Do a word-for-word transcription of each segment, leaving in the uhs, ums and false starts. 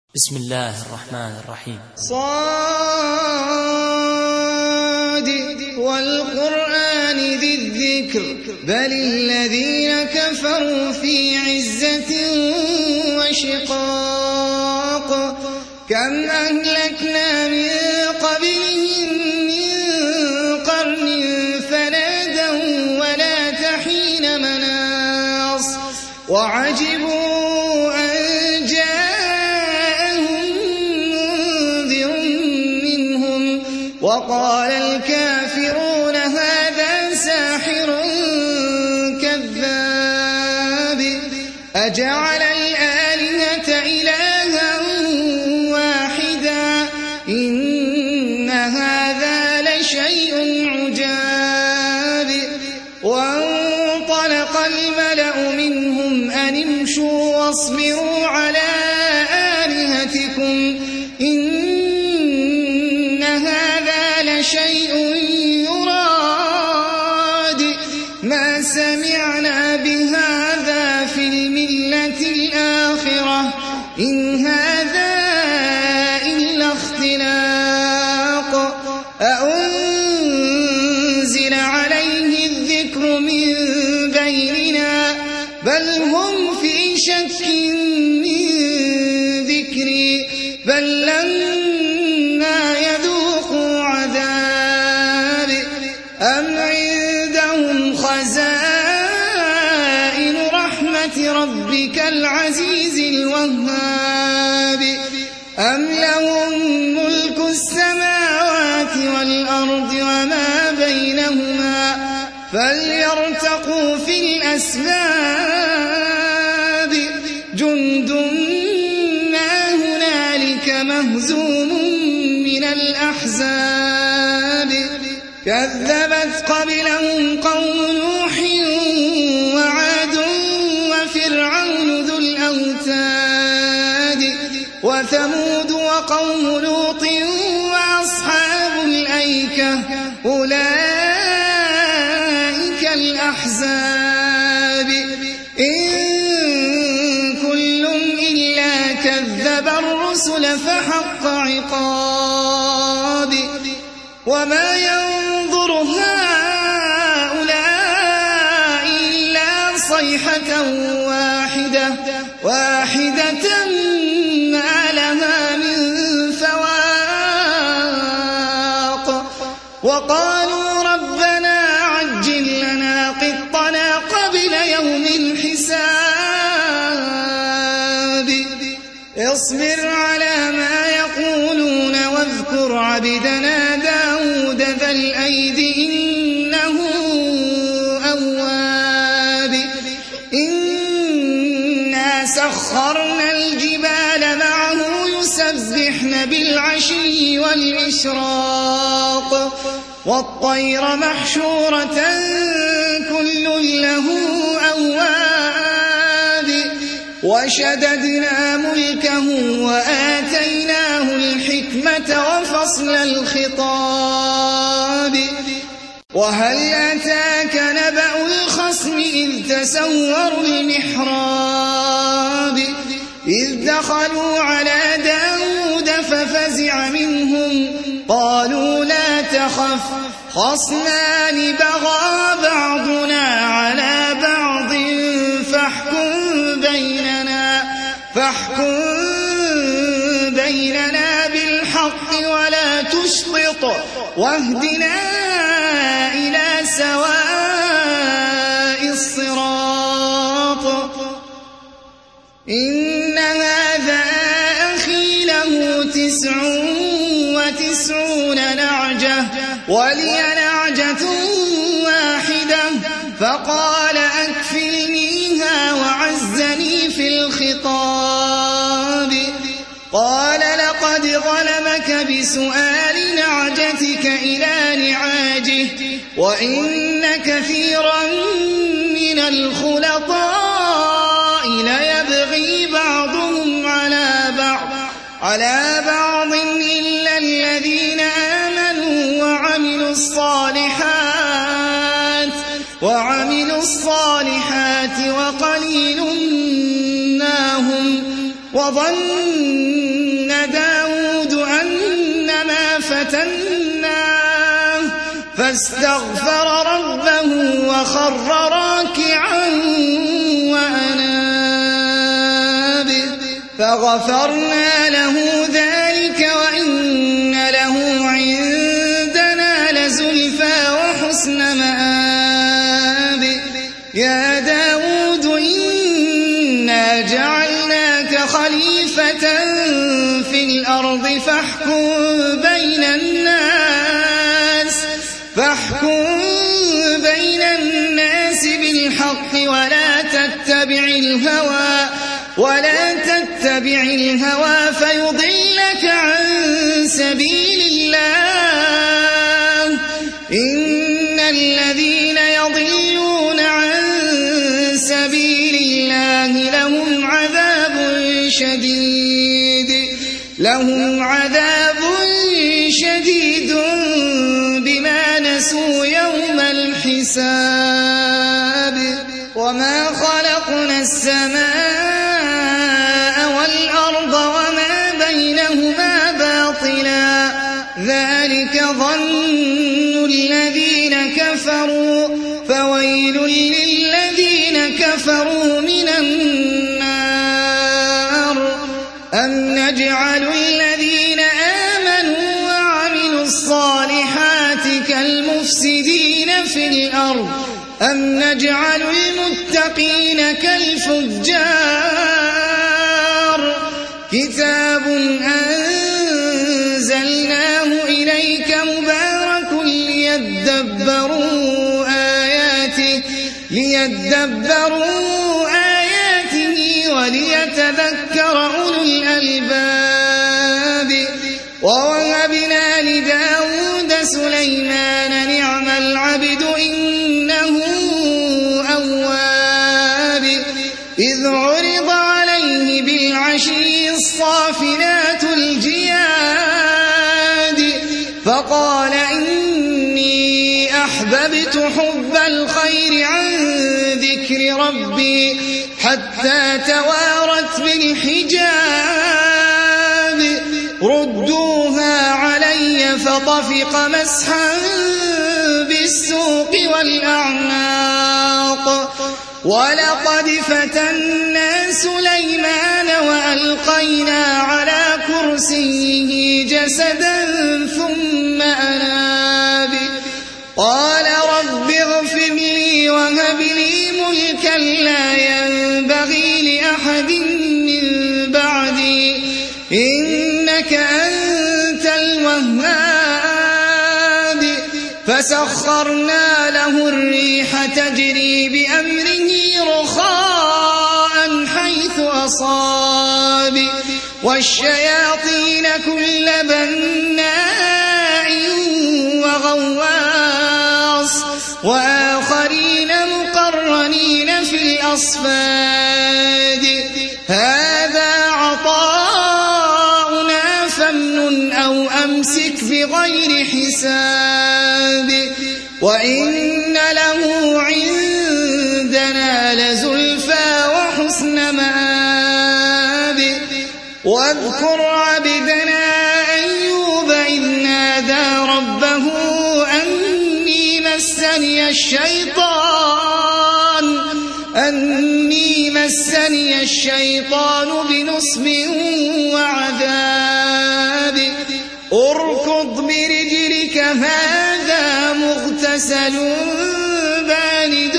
بسم الله الرحمن الرحيم. صاد والقرآن ذي الذكر بل الذين كفروا في عزة وشقاق كم أهلكنا من قبلهم من قرن فنادوا ولا تحين مناص وعجبوا أن وقال الكافرون هذا ساحر كذاب أجعل الآلهة إلها واحدا إن هذا لشيء عجاب وانطلق الملأ منهم أن امشوا واصبروا على آلهتكم شيء يراد ما سمعنا بهذا في الملة الآخرة إن هذا إلا اختلاق أأنزل عليه الذكر من بيننا بل هم في شك من ذكري بل لما يذوقوا أم عندهم خزائن رحمة ربك العزيز الوهاب أم لهم ملك السماوات والأرض وما بينهما فليرتقوا في الأسباب جند ما هنالك مهزوم من الأحزاب كذبت قبلهم قوم نوح وعاد وفرعون ذو الأوتاد وثمود وقوم لوط وأصحاب الأيكة أولئك الأحزاب إن كل إلا كذب الرسل فحق عقاب وما ينظر هؤلاء إلا صيحة واحدة واحدة ما لها من فواق وقالوا ربنا عجل لنا قطنا قبل يوم الحساب اصبر على ما يقولون واذكر عبدنا داود ذا الأيد إنه أواب إنا سخرنا الجبال معه يسبحن بالعشي والإشراق والطير محشورة كل له أواب وشددنا ملكه وآتيناه الحكمة وفصل الخطاب وهل أتاك نبأ الخصم إذ تسوروا المحراب إذ دخلوا على داود ففزع منهم قالوا لا تخف خصمان بغى بعضنا على بعض فاحكم بيننا فاحكم بيننا بالحق ولا تشطط واهدنا إلى سواء الصراط إن هذا أخي له تسع وتسعون نعجة ولي نعجة واحدة فقال أكفلنيها وعزني في الخطاب قال لقد ظلمك بسؤال نعجتك إلى نعاجه وإن كثيرا من الخلطاء ليبغي بعضهم على بعض على بعض إلا الذين آمنوا وعملوا الصالحات وعملوا الصالحات وقليل ما هم وظن فتناه فاستغفر ربه وخر راكعا وأناب فغفرنا له ذلك وإن له عندنا لزلفى وحسن مآب يا داود إنا جعلناك خليفة في الأرض فاحكم بين الناس فاحكم بين الناس بالحق ولا تتبع الهوى ولا تتبع الهوى فيضلك عن سبيل الله إن الذين يضلون عن سبيل الله لهم عذاب شديد لهم عذاب شديد بما نسوا يوم الحساب وما خلقنا السماء والأرض وما بينهما باطلا ذلك ظن الذين كفروا فويل للذين كفروا من النار أم نجعل الذين آمنوا وعملوا الصالحات كالمفسدين في الأرض أم نجعل المتقين كالفجار كتاب أنزلناه إليك مبارك ليدبروا آياته ليدبروا آياته وليتذكر أولو الألباب ووهبنا لداود سليمان نعم العبد إنه أواب إذ عرض عليه بالعشي الصافنات الجياد فقال إني أحببت حب الخير عن ذكر ربي حتى توارت بالحجاب ردوها علي فطفق مسحا بالسوق والأعناق ولقد فتنا سليمان وألقينا على كرسيه جسدا ثم أناب قال رب اغفر لي وهب لي ملكا لا ينبغي لأحد من بعدي إنك أنت الوهاب فسخرنا له الريح تجري بأمره رخاء حيث أصاب والشياطين كل بناء وغواص وآخرين مقرنين في الأصفاد هذا عطاؤنا فامنن أو أمسك بغير حساب وإن له عندنا لزلفى وحسن مآب واذكر عبدنا أيوب إذ نادى ربه أني مسني الشيطان أني مسني الشيطان بنصب وعذاب اركض برجلك هذا مغتسل بارد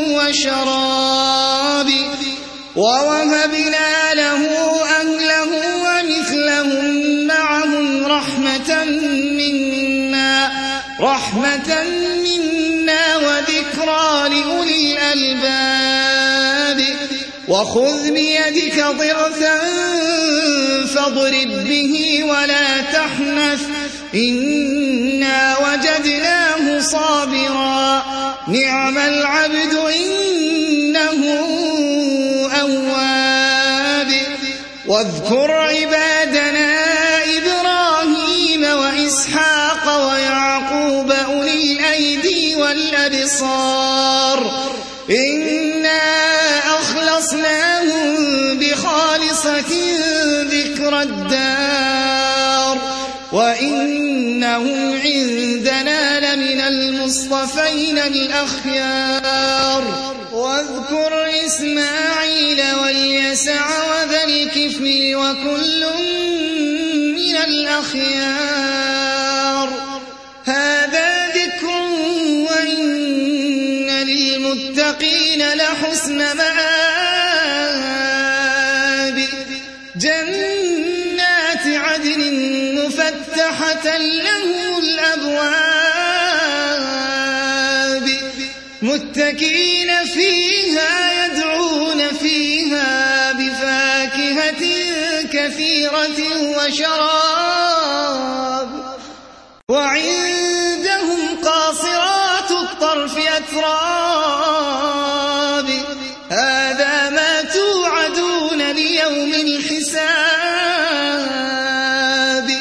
وشراب ووهبنا له أهله ومثلهم معهم رحمة منا رحمة منا وذكرى لأولي الألباب وخذ بيدك ضغثا فاضرب به ولا تحنث إنا وجدناه صابرا نعم العبد إنه أواب واذكر عبادنا إبراهيم وإسحاق ويعقوب أولي الأيدي والأبصار إنا أخلصناهم بخالصة ذكر الدار وإنهم عندنا لمن المصطفين الأخيار واذكر إسماعيل واليسع وذا الكفل وكل من الأخيار هذا ذكر وإن للمتقين لحسن مآب جنات عدن مفتحة لهم الأبواب متكئين فيها يدعون فيها بفاكهة كثيرة وشراب وعندهم قاصرات الطرف أتراب هذا ما توعدون ليوم الحساب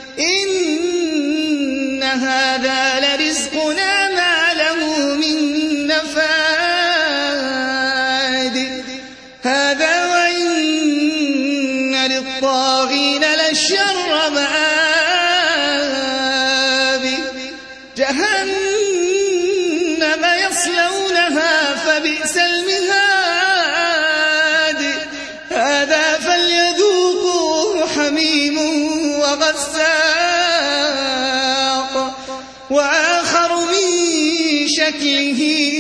إن هذا لرزقنا ما له من نفاد هذا وإن للطاغين لشر مآب جهنم يصلونها فبئس المهاد هذا فليذوقوه حميم وغساق وآخر من شكله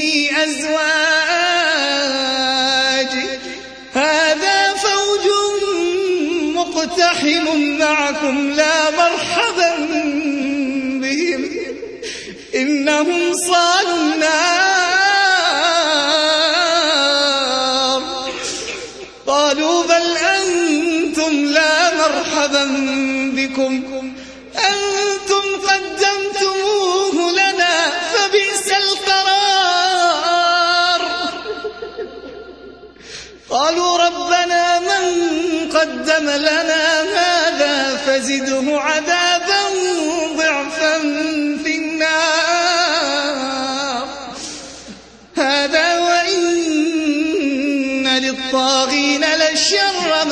أزواج هذا فوج مقتحم معكم لا مرحبا بهم إنهم صالوا النار قالوا بل أنتم لا مرحبا بكم أنتم قدمتموه لنا فبئس القرار قالوا ربنا من قدم لنا هذا فزده عذابا ضعفا في النار هذا وإن للطاغين لشر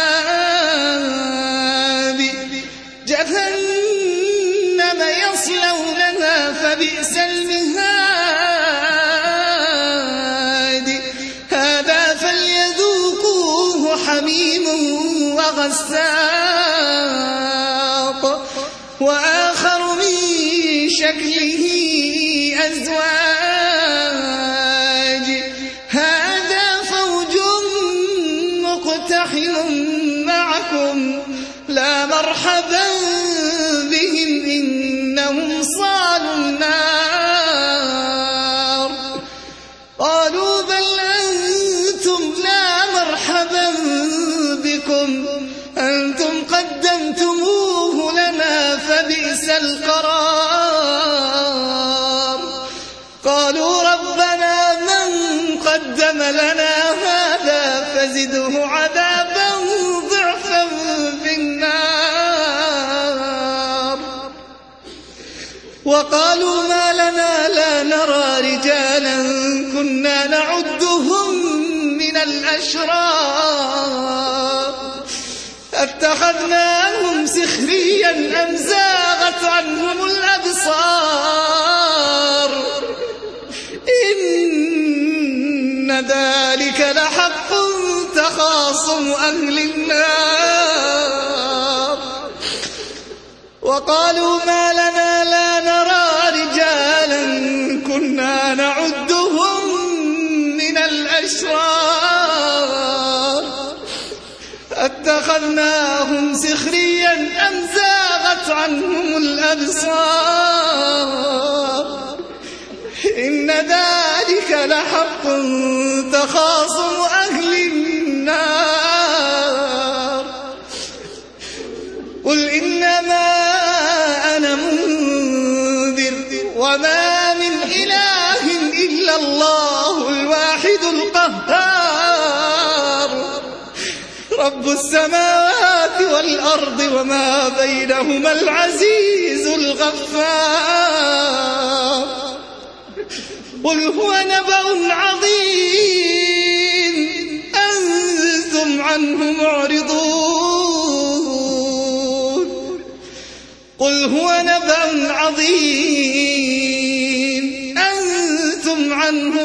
مآب جهنم يصلونها فبئس المهاد هذا فليذوقوه حميم وغساق وآخر من شكله أزواج هذا فوج مقتحم معكم لا مرحبا بهم إنهم صالوا النار قالوا بل أنتم لا مرحبا بكم أنتم قدمتموه لنا فبئس القرار قالوا ربنا من قدم لنا هذا فزده عذابا ضعفا في النار وقالوا ما لنا لا نرى رجالا كنا نعدهم من الأشرار اتخذناهم سخريا أم زاغت عنهم الأبصار إن ذلك لحق تخاصم أهل النار وقالوا ما لنا لا نرى رجالا كنا نعدهم من الأشرار اتخذناهم سخريا أم زاغت عنهم الأبصار إن ذلك لحق تخاصم أهل النار قل إنما أنا منذر وما من إله إلا الله الواحد القهار رب السماوات والأرض وما بينهما العزيز الغفار قل هو نبأ عظيم أنتم عنه معرضون قل هو نبأ عظيم أنتم عنه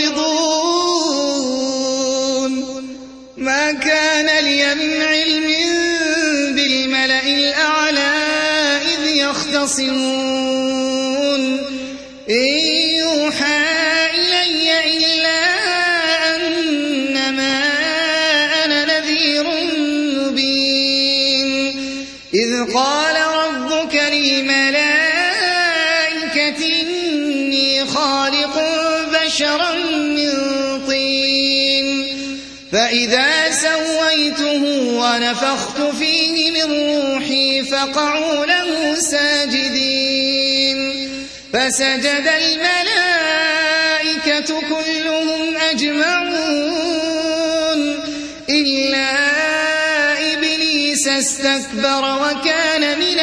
معرضون ما كان لي من علم بالملأ الأعلى إذ يختصمون إن يوحى إلي إلا أنما أنا نذير مبين إذ قال ربك للملائكة إني خالق بشرا من طين فإذا سويته ونفخت فيه من روحي فقعوا له ساجدين فسجد الملائكة كلهم أجمعون إلا إبليس استكبر وكان من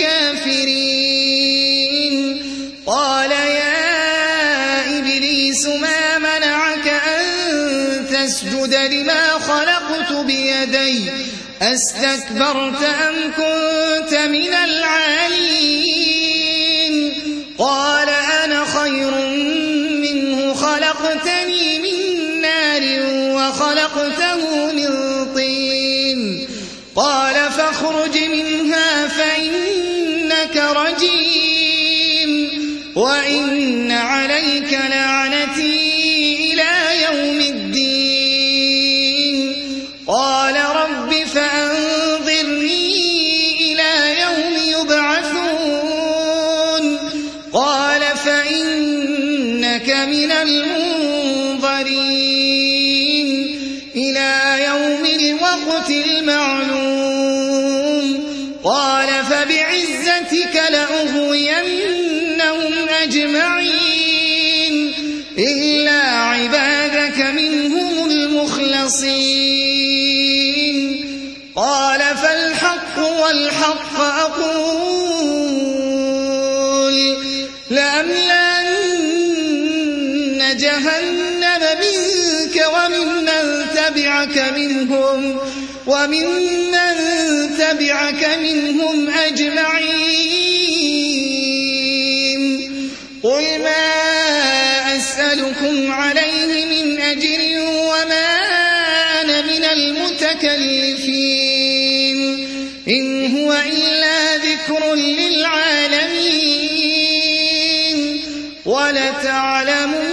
الكافرين قال يا إبليس ما منعك أن تسجد لما خلقت بيدي أستكبرت أم كنت من العالين قال أنا خير منه خلقتني من نار وخلقته من طين قال فاخرج منها فإنك رجيم وإن عليك لعنتي إلى يوم الدين قال رب فأنظرني إلى يوم يبعثون قال فإنك من المنظرين إلى يوم الوقت المعلوم قال فبعزتك لأغوينهم أجمعين إلا عبادك منهم المخلصين قال فالحق والحق أقول لأملأن جهنم منك وممن تبعك منهم وممن تبعك منهم أجمعين قل ما أسألكم عليه من أجر وما أنا من المتكلفين إن هو إلا ذكر للعالمين ولتعلمون